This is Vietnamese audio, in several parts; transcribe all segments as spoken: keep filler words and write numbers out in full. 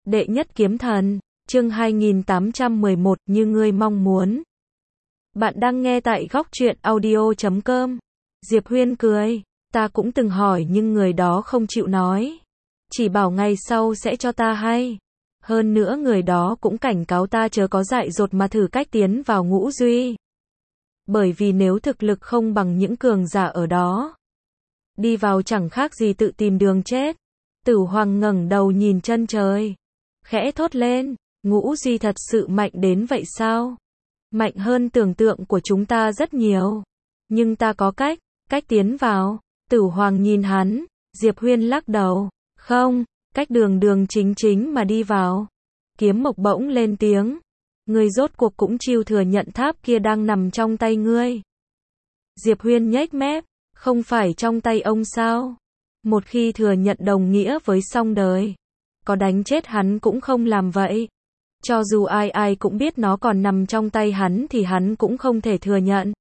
Đệ nhất kiếm thần, chương hai nghìn tám trăm mười một, như ngươi mong muốn. Bạn đang nghe tại góc truyện audio chấm com. Diệp Huyên cười, ta cũng từng hỏi nhưng người đó không chịu nói. Chỉ bảo ngày sau sẽ cho ta hay. Hơn nữa người đó cũng cảnh cáo ta chớ có dại dột mà thử cách tiến vào ngũ duy. Bởi vì nếu thực lực không bằng những cường giả ở đó, đi vào chẳng khác gì tự tìm đường chết. Tử Hoàng ngẩng đầu nhìn chân trời, khẽ thốt lên, ngũ duy thật sự mạnh đến vậy sao? Mạnh hơn tưởng tượng của chúng ta rất nhiều. Nhưng ta có cách, cách tiến vào. Tử Hoàng nhìn hắn, Diệp Huyên lắc đầu, không, cách đường đường chính chính mà đi vào. Kiếm Mộc bỗng lên tiếng, ngươi rốt cuộc cũng chịu thừa nhận tháp kia đang nằm trong tay ngươi. Diệp Huyên nhếch mép, không phải trong tay ông sao? Một khi thừa nhận đồng nghĩa với xong đời. Có đánh chết hắn cũng không làm vậy. Cho dù ai ai cũng biết nó còn nằm trong tay hắn thì hắn cũng không thể thừa nhận.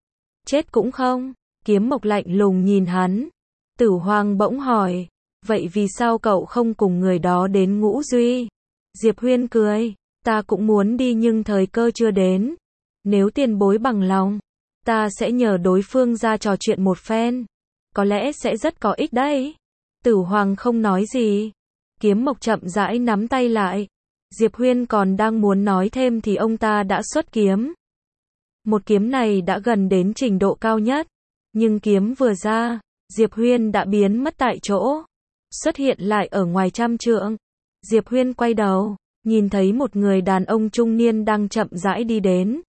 Chết cũng không. Kiếm Mộc lạnh lùng nhìn hắn. Tử Hoàng bỗng hỏi, vậy vì sao cậu không cùng người đó đến ngũ duy? Diệp Huyên cười, ta cũng muốn đi nhưng thời cơ chưa đến. Nếu tiền bối bằng lòng, ta sẽ nhờ đối phương ra trò chuyện một phen. Có lẽ sẽ rất có ích đấy. Tử Hoàng không nói gì. Kiếm Mộc chậm rãi nắm tay lại. Diệp Huyên còn đang muốn nói thêm thì ông ta đã xuất kiếm. Một kiếm này đã gần đến trình độ cao nhất. Nhưng kiếm vừa ra, Diệp Huyên đã biến mất tại chỗ. Xuất hiện lại ở ngoài trăm trượng. Diệp Huyên quay đầu, nhìn thấy một người đàn ông trung niên đang chậm rãi đi đến.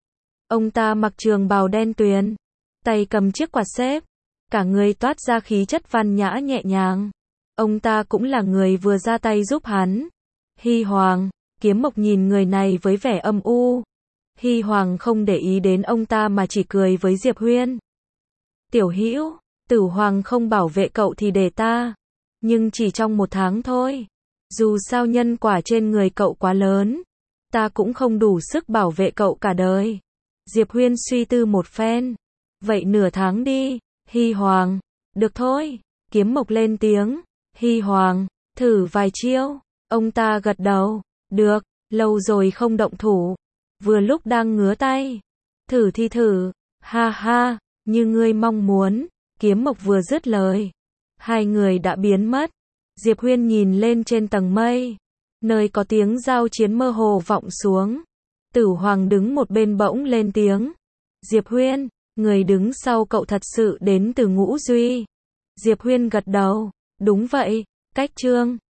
Ông ta mặc trường bào đen tuyền, tay cầm chiếc quạt xếp. Cả người toát ra khí chất văn nhã nhẹ nhàng. Ông ta cũng là người vừa ra tay giúp hắn. Hy Hoàng. Kiếm Mộc nhìn người này với vẻ âm u. Hy Hoàng không để ý đến ông ta mà chỉ cười với Diệp Huyên. Tiểu Hữu, Tử Hoàng không bảo vệ cậu thì để ta. Nhưng chỉ trong một tháng thôi. Dù sao nhân quả trên người cậu quá lớn. Ta cũng không đủ sức bảo vệ cậu cả đời. Diệp Huyên suy tư một phen. Vậy nửa tháng đi. Hy Hoàng, được thôi. Kiếm Mộc lên tiếng. Hy Hoàng, thử vài chiêu. Ông ta gật đầu. Được, lâu rồi không động thủ. Vừa lúc đang ngứa tay. Thử thì thử. Ha ha, như ngươi mong muốn. Kiếm Mộc vừa dứt lời, hai người đã biến mất. Diệp Huyên nhìn lên trên tầng mây, nơi có tiếng giao chiến mơ hồ vọng xuống. Tử Hoàng đứng một bên bỗng lên tiếng. Diệp Huyên, người đứng sau cậu thật sự đến từ ngũ duy. Diệp Huyên gật đầu. Đúng vậy, cách chương